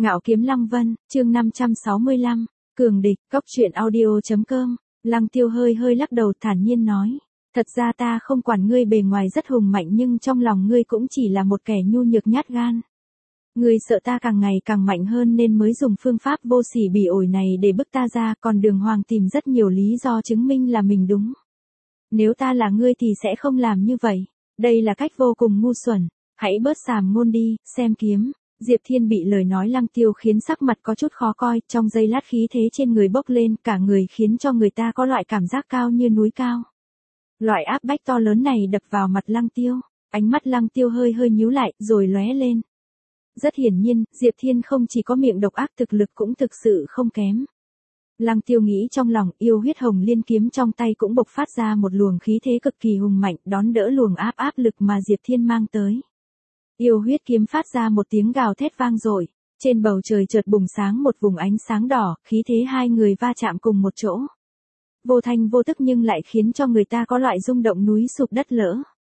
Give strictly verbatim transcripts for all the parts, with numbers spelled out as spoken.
Ngạo Kiếm Lăng Vân, chương năm trăm sáu mươi lăm, Cường Địch, Cốc truyện audio chấm com. Lăng Tiêu hơi hơi lắc đầu thản nhiên nói. Thật ra ta không quản ngươi bề ngoài rất hùng mạnh nhưng trong lòng ngươi cũng chỉ là một kẻ nhu nhược nhát gan. Ngươi sợ ta càng ngày càng mạnh hơn nên mới dùng phương pháp vô sỉ bỉ ổi này để bức ta ra, còn Đường Hoàng tìm rất nhiều lý do chứng minh là mình đúng. Nếu ta là ngươi thì sẽ không làm như vậy. Đây là cách vô cùng ngu xuẩn. Hãy bớt xàm ngôn đi, xem kiếm. Diệp Thiên bị lời nói Lăng Tiêu khiến sắc mặt có chút khó coi, trong giây lát khí thế trên người bốc lên, cả người khiến cho người ta có loại cảm giác cao như núi cao. Loại áp bách to lớn này đập vào mặt Lăng Tiêu, ánh mắt Lăng Tiêu hơi hơi nhíu lại, rồi lóe lên. Rất hiển nhiên, Diệp Thiên không chỉ có miệng độc ác, thực lực cũng thực sự không kém. Lăng Tiêu nghĩ trong lòng, yêu huyết hồng liên kiếm trong tay cũng bộc phát ra một luồng khí thế cực kỳ hùng mạnh, đón đỡ luồng áp áp lực mà Diệp Thiên mang tới. Yêu huyết kiếm phát ra một tiếng gào thét vang dội, trên bầu trời chợt bùng sáng một vùng ánh sáng đỏ, khí thế hai người va chạm cùng một chỗ. Vô thanh vô tức nhưng lại khiến cho người ta có loại rung động núi sụp đất lỡ.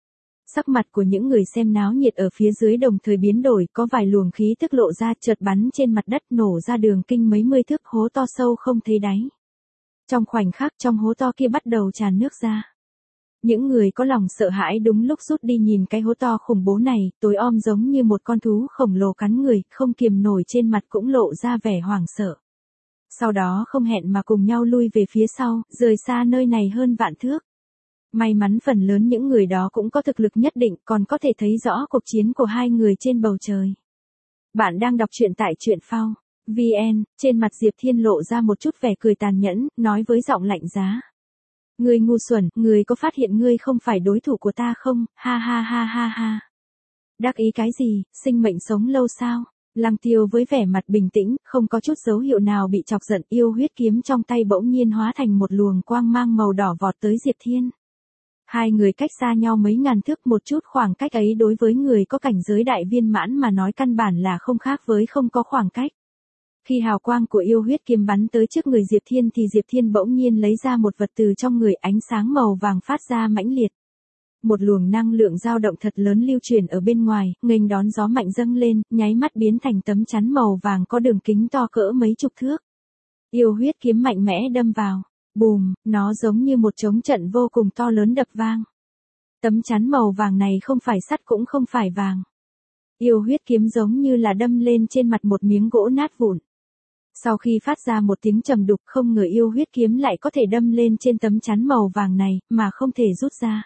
Sắc mặt của những người xem náo nhiệt ở phía dưới đồng thời biến đổi, có vài luồng khí tức lộ ra chợt bắn trên mặt đất nổ ra đường kinh mấy mươi thước hố to sâu không thấy đáy. Trong khoảnh khắc trong hố to kia bắt đầu tràn nước ra. Những người có lòng sợ hãi đúng lúc rút đi nhìn cái hố to khủng bố này, tối om giống như một con thú khổng lồ cắn người, không kiềm nổi trên mặt cũng lộ ra vẻ hoảng sợ. Sau đó không hẹn mà cùng nhau lui về phía sau, rời xa nơi này hơn vạn thước. May mắn phần lớn những người đó cũng có thực lực nhất định, còn có thể thấy rõ cuộc chiến của hai người trên bầu trời. Bạn đang đọc truyện tại truyện phao chấm vn, trên mặt Diệp Thiên lộ ra một chút vẻ cười tàn nhẫn, nói với giọng lạnh giá. Ngươi ngu xuẩn, ngươi có phát hiện ngươi không phải đối thủ của ta không, ha ha ha ha ha. Đắc ý cái gì, sinh mệnh sống lâu sao? Lăng Tiêu với vẻ mặt bình tĩnh, không có chút dấu hiệu nào bị chọc giận, yêu huyết kiếm trong tay bỗng nhiên hóa thành một luồng quang mang màu đỏ vọt tới Diệp Thiên. Hai người cách xa nhau mấy ngàn thước, một chút khoảng cách ấy đối với người có cảnh giới đại viên mãn mà nói căn bản là không khác với không có khoảng cách. Khi hào quang của yêu huyết kiếm bắn tới trước người Diệp Thiên thì Diệp Thiên bỗng nhiên lấy ra một vật từ trong người, ánh sáng màu vàng phát ra mãnh liệt. Một luồng năng lượng dao động thật lớn lưu truyền ở bên ngoài, nghênh đón gió mạnh dâng lên, nháy mắt biến thành tấm chắn màu vàng có đường kính to cỡ mấy chục thước. Yêu huyết kiếm mạnh mẽ đâm vào, bùm, nó giống như một trống trận vô cùng to lớn đập vang. Tấm chắn màu vàng này không phải sắt cũng không phải vàng. Yêu huyết kiếm giống như là đâm lên trên mặt một miếng gỗ nát vụn. Sau khi phát ra một tiếng trầm đục, không ngờ yêu huyết kiếm lại có thể đâm lên trên tấm chắn màu vàng này, mà không thể rút ra.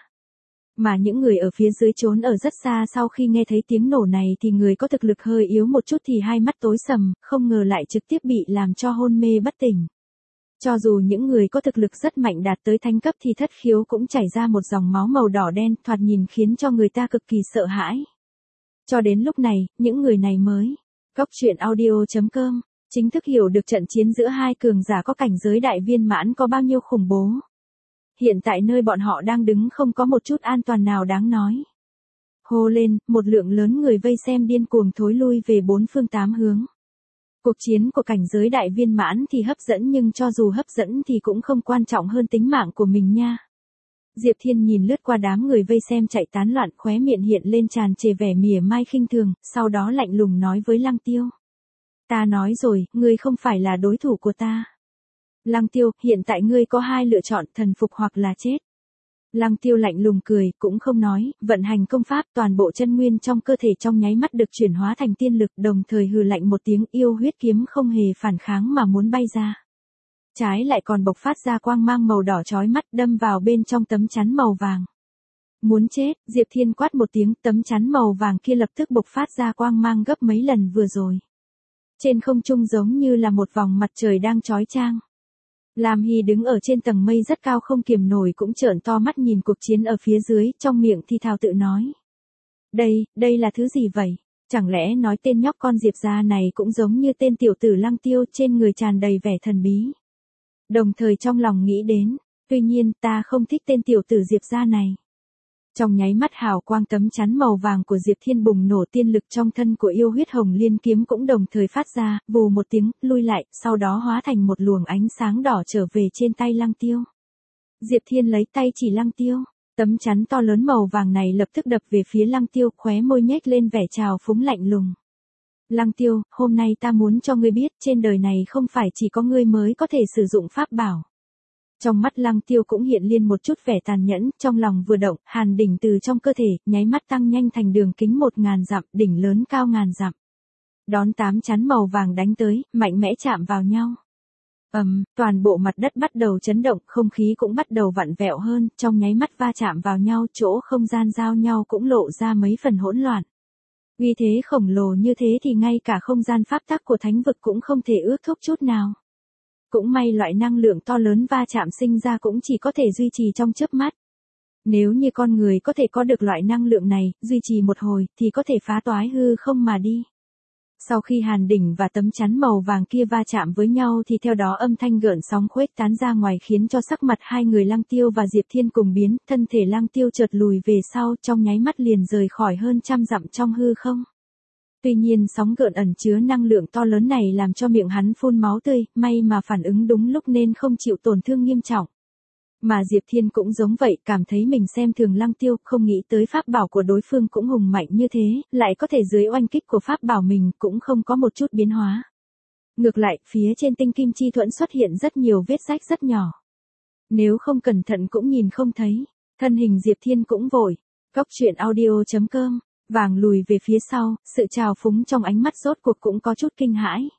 Mà những người ở phía dưới trốn ở rất xa sau khi nghe thấy tiếng nổ này thì người có thực lực hơi yếu một chút thì hai mắt tối sầm, không ngờ lại trực tiếp bị làm cho hôn mê bất tỉnh. Cho dù những người có thực lực rất mạnh đạt tới thánh cấp thì thất khiếu cũng chảy ra một dòng máu màu đỏ đen, thoạt nhìn khiến cho người ta cực kỳ sợ hãi. Cho đến lúc này, những người này mới, Cốc truyện audio chấm com, chính thức hiểu được trận chiến giữa hai cường giả có cảnh giới đại viên mãn có bao nhiêu khủng bố. Hiện tại nơi bọn họ đang đứng không có một chút an toàn nào đáng nói. Hô lên, một lượng lớn người vây xem điên cuồng thối lui về bốn phương tám hướng. Cuộc chiến của cảnh giới đại viên mãn thì hấp dẫn, nhưng cho dù hấp dẫn thì cũng không quan trọng hơn tính mạng của mình nha. Diệp Thiên nhìn lướt qua đám người vây xem chạy tán loạn, khóe miệng hiện lên tràn trề vẻ mỉa mai khinh thường, sau đó lạnh lùng nói với Lăng Tiêu. Ta nói rồi, ngươi không phải là đối thủ của ta. Lăng Tiêu, hiện tại ngươi có hai lựa chọn, thần phục hoặc là chết. Lăng Tiêu lạnh lùng cười, cũng không nói, vận hành công pháp, toàn bộ chân nguyên trong cơ thể trong nháy mắt được chuyển hóa thành tiên lực, đồng thời hừ lạnh một tiếng, yêu huyết kiếm không hề phản kháng mà muốn bay ra. Trái lại còn bộc phát ra quang mang màu đỏ chói mắt, đâm vào bên trong tấm chắn màu vàng. Muốn chết, Diệp Thiên quát một tiếng, tấm chắn màu vàng kia lập tức bộc phát ra quang mang gấp mấy lần vừa rồi. Trên không trung giống như là một vòng mặt trời đang chói chang. Lam Hy đứng ở trên tầng mây rất cao không kiềm nổi cũng trợn to mắt nhìn cuộc chiến ở phía dưới, trong miệng thì thào tự nói. Đây, đây là thứ gì vậy? Chẳng lẽ nói tên nhóc con Diệp gia này cũng giống như tên tiểu tử Lăng Tiêu, trên người tràn đầy vẻ thần bí. Đồng thời trong lòng nghĩ đến, tuy nhiên ta không thích tên tiểu tử Diệp gia này. Trong nháy mắt hào quang tấm chắn màu vàng của Diệp Thiên bùng nổ, tiên lực trong thân của yêu huyết hồng liên kiếm cũng đồng thời phát ra, vù một tiếng, lui lại, sau đó hóa thành một luồng ánh sáng đỏ trở về trên tay Lăng Tiêu. Diệp Thiên lấy tay chỉ Lăng Tiêu, tấm chắn to lớn màu vàng này lập tức đập về phía Lăng Tiêu, khóe môi nhếch lên vẻ trào phúng lạnh lùng. Lăng Tiêu, hôm nay ta muốn cho ngươi biết, trên đời này không phải chỉ có ngươi mới có thể sử dụng pháp bảo. Trong mắt Lăng Tiêu cũng hiện lên một chút vẻ tàn nhẫn, trong lòng vừa động, hàn đỉnh từ trong cơ thể, nháy mắt tăng nhanh thành đường kính một ngàn dặm, đỉnh lớn cao ngàn dặm. Đón tám chắn màu vàng đánh tới, mạnh mẽ chạm vào nhau. ầm, um, toàn bộ mặt đất bắt đầu chấn động, không khí cũng bắt đầu vặn vẹo hơn, trong nháy mắt va chạm vào nhau, chỗ không gian giao nhau cũng lộ ra mấy phần hỗn loạn. Uy thế khổng lồ như thế thì ngay cả không gian pháp tắc của thánh vực cũng không thể ước thúc chút nào. Cũng may loại năng lượng to lớn va chạm sinh ra cũng chỉ có thể duy trì trong chớp mắt. Nếu như con người có thể có được loại năng lượng này, duy trì một hồi, thì có thể phá toái hư không mà đi. Sau khi hàn đỉnh và tấm chắn màu vàng kia va chạm với nhau thì theo đó âm thanh gợn sóng khuếch tán ra ngoài khiến cho sắc mặt hai người Lăng Tiêu và Diệp Thiên cùng biến, thân thể Lăng Tiêu chợt lùi về sau, trong nháy mắt liền rời khỏi hơn trăm dặm trong hư không. Tuy nhiên sóng gợn ẩn chứa năng lượng to lớn này làm cho miệng hắn phun máu tươi, may mà phản ứng đúng lúc nên không chịu tổn thương nghiêm trọng. Mà Diệp Thiên cũng giống vậy, cảm thấy mình xem thường Lăng Tiêu, không nghĩ tới pháp bảo của đối phương cũng hùng mạnh như thế, lại có thể dưới oanh kích của pháp bảo mình cũng không có một chút biến hóa. Ngược lại, phía trên tinh kim chi thuẫn xuất hiện rất nhiều vết rách rất nhỏ. Nếu không cẩn thận cũng nhìn không thấy, thân hình Diệp Thiên cũng vội. Cóc truyện audio chấm com, vàng lùi về phía sau, sự trào phúng trong ánh mắt rốt cuộc cũng có chút kinh hãi.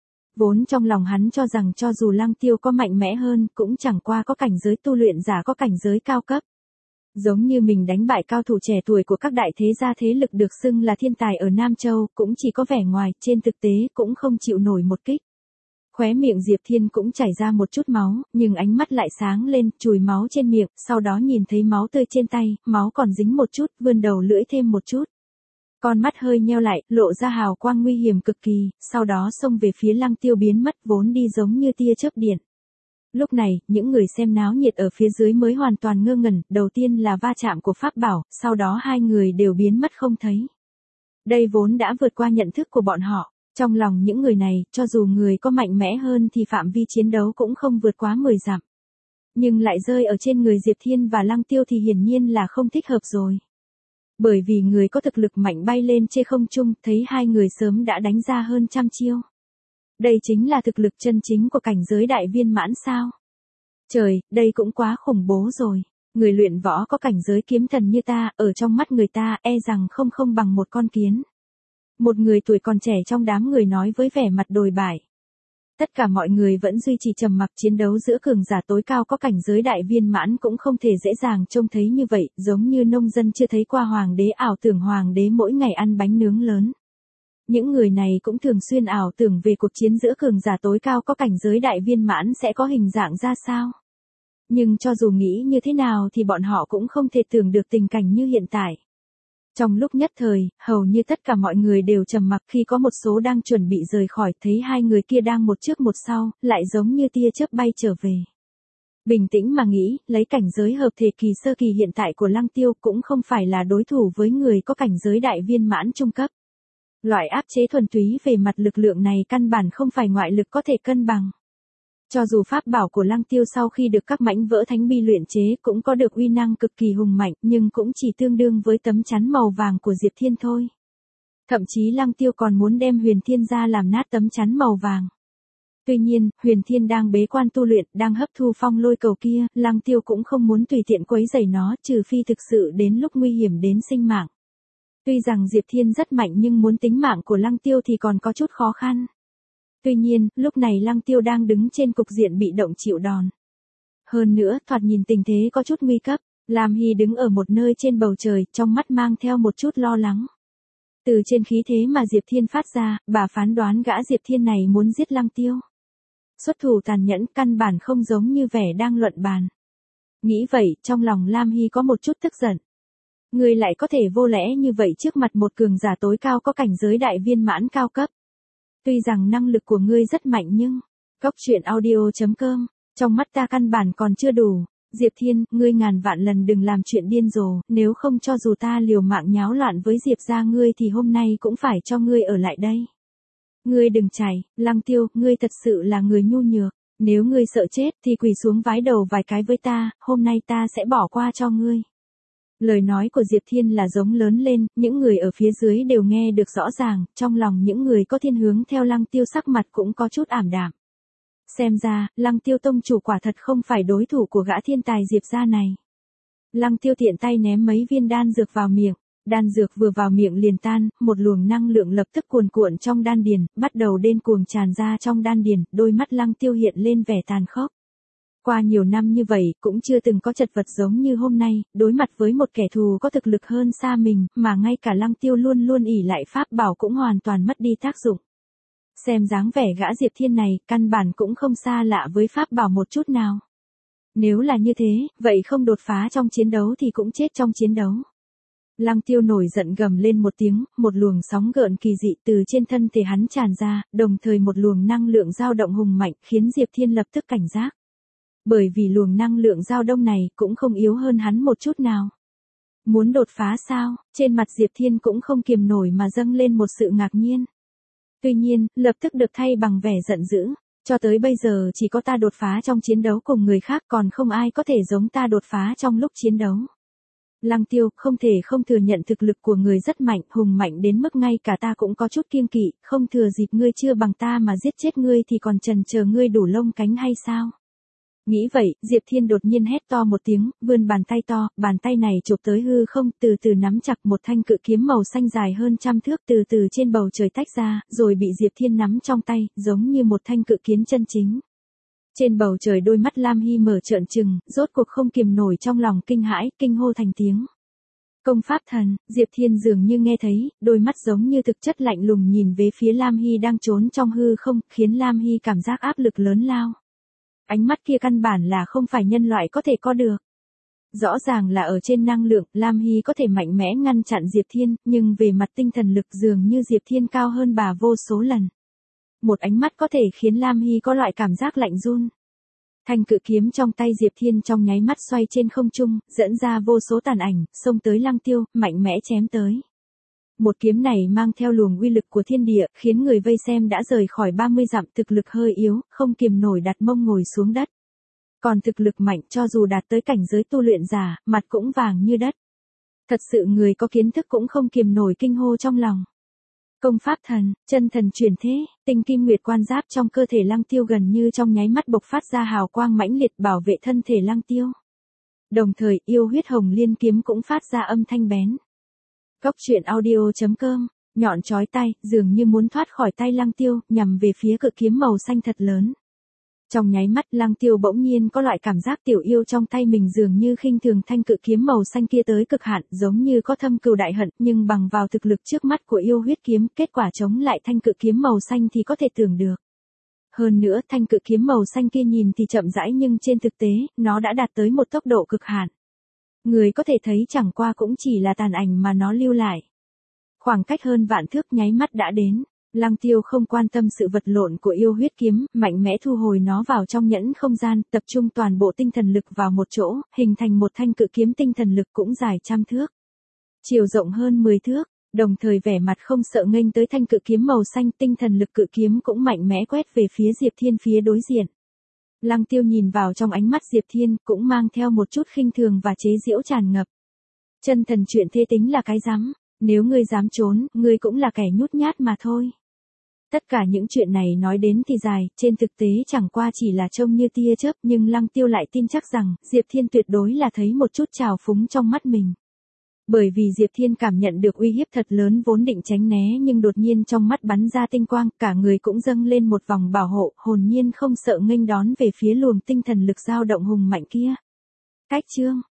Vốn trong lòng hắn cho rằng cho dù Lăng Tiêu có mạnh mẽ hơn, cũng chẳng qua có cảnh giới tu luyện giả có cảnh giới cao cấp. Giống như mình đánh bại cao thủ trẻ tuổi của các đại thế gia thế lực được xưng là thiên tài ở Nam Châu, cũng chỉ có vẻ ngoài, trên thực tế cũng không chịu nổi một kích. Khóe miệng Diệp Thiên cũng chảy ra một chút máu, nhưng ánh mắt lại sáng lên, chùi máu trên miệng, sau đó nhìn thấy máu tươi trên tay, máu còn dính một chút, vươn đầu lưỡi thêm một chút. Con mắt hơi nheo lại, lộ ra hào quang nguy hiểm cực kỳ, sau đó xông về phía Lăng Tiêu biến mất vốn đi giống như tia chớp điện. Lúc này, những người xem náo nhiệt ở phía dưới mới hoàn toàn ngơ ngẩn, đầu tiên là va chạm của pháp bảo, sau đó hai người đều biến mất không thấy. Đây vốn đã vượt qua nhận thức của bọn họ, trong lòng những người này, cho dù người có mạnh mẽ hơn thì phạm vi chiến đấu cũng không vượt quá mười dặm. Nhưng lại rơi ở trên người Diệp Thiên và Lăng Tiêu thì hiển nhiên là không thích hợp rồi. Bởi vì người có thực lực mạnh bay lên trên không trung, thấy hai người sớm đã đánh ra hơn trăm chiêu. Đây chính là thực lực chân chính của cảnh giới đại viên mãn sao? Trời, đây cũng quá khủng bố rồi. Người luyện võ có cảnh giới kiếm thần như ta, ở trong mắt người ta, e rằng không không bằng một con kiến. Một người tuổi còn trẻ trong đám người nói với vẻ mặt đồi bại. Tất cả mọi người vẫn duy trì trầm mặc, chiến đấu giữa cường giả tối cao có cảnh giới đại viên mãn cũng không thể dễ dàng trông thấy như vậy, giống như nông dân chưa thấy qua hoàng đế ảo tưởng hoàng đế mỗi ngày ăn bánh nướng lớn. Những người này cũng thường xuyên ảo tưởng về cuộc chiến giữa cường giả tối cao có cảnh giới đại viên mãn sẽ có hình dạng ra sao. Nhưng cho dù nghĩ như thế nào thì bọn họ cũng không thể tưởng được tình cảnh như hiện tại. Trong lúc nhất thời, hầu như tất cả mọi người đều trầm mặc khi có một số đang chuẩn bị rời khỏi, thấy hai người kia đang một trước một sau, lại giống như tia chớp bay trở về. Bình tĩnh mà nghĩ, lấy cảnh giới hợp thể kỳ sơ kỳ hiện tại của Lăng Tiêu cũng không phải là đối thủ với người có cảnh giới đại viên mãn trung cấp. Loại áp chế thuần túy về mặt lực lượng này căn bản không phải ngoại lực có thể cân bằng. Cho dù pháp bảo của Lăng Tiêu sau khi được các mảnh vỡ thánh bi luyện chế cũng có được uy năng cực kỳ hùng mạnh, nhưng cũng chỉ tương đương với tấm chắn màu vàng của Diệp Thiên thôi. Thậm chí Lăng Tiêu còn muốn đem Huyền Thiên ra làm nát tấm chắn màu vàng. Tuy nhiên, Huyền Thiên đang bế quan tu luyện, đang hấp thu phong lôi cầu kia, Lăng Tiêu cũng không muốn tùy tiện quấy rầy nó, trừ phi thực sự đến lúc nguy hiểm đến sinh mạng. Tuy rằng Diệp Thiên rất mạnh nhưng muốn tính mạng của Lăng Tiêu thì còn có chút khó khăn. Tuy nhiên, lúc này Lăng Tiêu đang đứng trên cục diện bị động chịu đòn. Hơn nữa, thoạt nhìn tình thế có chút nguy cấp, Lam Hy đứng ở một nơi trên bầu trời, trong mắt mang theo một chút lo lắng. Từ trên khí thế mà Diệp Thiên phát ra, bà phán đoán gã Diệp Thiên này muốn giết Lăng Tiêu. Xuất thủ tàn nhẫn, căn bản không giống như vẻ đang luận bàn. Nghĩ vậy, trong lòng Lam Hy có một chút tức giận. Ngươi lại có thể vô lẽ như vậy trước mặt một cường giả tối cao có cảnh giới đại viên mãn cao cấp. Tuy rằng năng lực của ngươi rất mạnh nhưng, cóc truyện audio chấm com, trong mắt ta căn bản còn chưa đủ. Diệp Thiên, ngươi ngàn vạn lần đừng làm chuyện điên rồ, nếu không cho dù ta liều mạng nháo loạn với Diệp gia ngươi thì hôm nay cũng phải cho ngươi ở lại đây. Ngươi đừng chảy, Lăng Tiêu, ngươi thật sự là người nhu nhược, nếu ngươi sợ chết thì quỳ xuống vái đầu vài cái với ta, hôm nay ta sẽ bỏ qua cho ngươi. Lời nói của Diệp Thiên là giống lớn lên, những người ở phía dưới đều nghe được rõ ràng, trong lòng những người có thiên hướng theo Lăng Tiêu sắc mặt cũng có chút ảm đạm. Xem ra, Lăng Tiêu tông chủ quả thật không phải đối thủ của gã thiên tài Diệp gia này. Lăng Tiêu tiện tay ném mấy viên đan dược vào miệng, đan dược vừa vào miệng liền tan, một luồng năng lượng lập tức cuồn cuộn trong đan điền, bắt đầu điên cuồng tràn ra trong đan điền, đôi mắt Lăng Tiêu hiện lên vẻ tàn khốc. Qua nhiều năm như vậy, cũng chưa từng có chật vật giống như hôm nay, đối mặt với một kẻ thù có thực lực hơn xa mình, mà ngay cả Lăng Tiêu luôn luôn ỷ lại pháp bảo cũng hoàn toàn mất đi tác dụng. Xem dáng vẻ gã Diệp Thiên này, căn bản cũng không xa lạ với pháp bảo một chút nào. Nếu là như thế, vậy không đột phá trong chiến đấu thì cũng chết trong chiến đấu. Lăng Tiêu nổi giận gầm lên một tiếng, một luồng sóng gợn kỳ dị từ trên thân thể hắn tràn ra, đồng thời một luồng năng lượng dao động hùng mạnh khiến Diệp Thiên lập tức cảnh giác. Bởi vì luồng năng lượng dao đông này cũng không yếu hơn hắn một chút nào. Muốn đột phá sao? Trên mặt Diệp Thiên cũng không kiềm nổi mà dâng lên một sự ngạc nhiên. Tuy nhiên, lập tức được thay bằng vẻ giận dữ. Cho tới bây giờ chỉ có ta đột phá trong chiến đấu cùng người khác, còn không ai có thể giống ta đột phá trong lúc chiến đấu. Lăng Tiêu không thể không thừa nhận thực lực của người rất mạnh, hùng mạnh đến mức ngay cả ta cũng có chút kiêng kỵ, không thừa dịp ngươi chưa bằng ta mà giết chết ngươi thì còn chần chờ ngươi đủ lông cánh hay sao? Nghĩ vậy, Diệp Thiên đột nhiên hét to một tiếng, vươn bàn tay to, bàn tay này chụp tới hư không, từ từ nắm chặt một thanh cự kiếm màu xanh dài hơn trăm thước từ từ trên bầu trời tách ra, rồi bị Diệp Thiên nắm trong tay, giống như một thanh cự kiếm chân chính. Trên bầu trời đôi mắt Lam Hy mở trợn trừng, rốt cuộc không kiềm nổi trong lòng kinh hãi, kinh hô thành tiếng. Công pháp thần, Diệp Thiên dường như nghe thấy, đôi mắt giống như thực chất lạnh lùng nhìn về phía Lam Hy đang trốn trong hư không, khiến Lam Hy cảm giác áp lực lớn lao. Ánh mắt kia căn bản là không phải nhân loại có thể có được. Rõ ràng là ở trên năng lượng, Lam Hy có thể mạnh mẽ ngăn chặn Diệp Thiên, nhưng về mặt tinh thần lực dường như Diệp Thiên cao hơn bà vô số lần. Một ánh mắt có thể khiến Lam Hy có loại cảm giác lạnh run. Thanh cự kiếm trong tay Diệp Thiên trong nháy mắt xoay trên không trung, dẫn ra vô số tàn ảnh, xông tới Lăng Tiêu, mạnh mẽ chém tới. Một kiếm này mang theo luồng uy lực của thiên địa, khiến người vây xem đã rời khỏi ba mươi dặm, thực lực hơi yếu, không kiềm nổi đặt mông ngồi xuống đất. Còn thực lực mạnh cho dù đạt tới cảnh giới tu luyện giả, mặt cũng vàng như đất. Thật sự người có kiến thức cũng không kiềm nổi kinh hô trong lòng. Công pháp thần, chân thần chuyển thế, tinh kim nguyệt quan giáp trong cơ thể Lăng Tiêu gần như trong nháy mắt bộc phát ra hào quang mãnh liệt bảo vệ thân thể Lăng Tiêu. Đồng thời, yêu huyết hồng liên kiếm cũng phát ra âm thanh bén. Góc truyện audio chấm com, nhọn chói tai, dường như muốn thoát khỏi tay Lăng Tiêu, nhằm về phía cự kiếm màu xanh thật lớn. Trong nháy mắt Lăng Tiêu bỗng nhiên có loại cảm giác tiểu yêu trong tay mình dường như khinh thường thanh cự kiếm màu xanh kia tới cực hạn, giống như có thâm cừu đại hận, nhưng bằng vào thực lực trước mắt của yêu huyết kiếm, kết quả chống lại thanh cự kiếm màu xanh thì có thể tưởng được. Hơn nữa, thanh cự kiếm màu xanh kia nhìn thì chậm rãi nhưng trên thực tế, nó đã đạt tới một tốc độ cực hạn. Người có thể thấy chẳng qua cũng chỉ là tàn ảnh mà nó lưu lại. Khoảng cách hơn vạn thước nháy mắt đã đến. Lăng Tiêu không quan tâm sự vật lộn của yêu huyết kiếm, mạnh mẽ thu hồi nó vào trong nhẫn không gian, tập trung toàn bộ tinh thần lực vào một chỗ, hình thành một thanh cự kiếm tinh thần lực cũng dài trăm thước. Chiều rộng hơn mười thước, đồng thời vẻ mặt không sợ nghênh tới thanh cự kiếm màu xanh, tinh thần lực cự kiếm cũng mạnh mẽ quét về phía Diệp Thiên phía đối diện. Lăng Tiêu nhìn vào trong ánh mắt Diệp Thiên, cũng mang theo một chút khinh thường và chế giễu tràn ngập. Chân thần chuyện thế tính là cái rắm, nếu ngươi dám trốn, ngươi cũng là kẻ nhút nhát mà thôi. Tất cả những chuyện này nói đến thì dài, trên thực tế chẳng qua chỉ là trông như tia chớp, nhưng Lăng Tiêu lại tin chắc rằng, Diệp Thiên tuyệt đối là thấy một chút trào phúng trong mắt mình. Bởi vì Diệp Thiên cảm nhận được uy hiếp thật lớn vốn định tránh né nhưng đột nhiên trong mắt bắn ra tinh quang, cả người cũng dâng lên một vòng bảo hộ, hồn nhiên không sợ nghênh đón về phía luồng tinh thần lực dao động hùng mạnh kia. Cách chương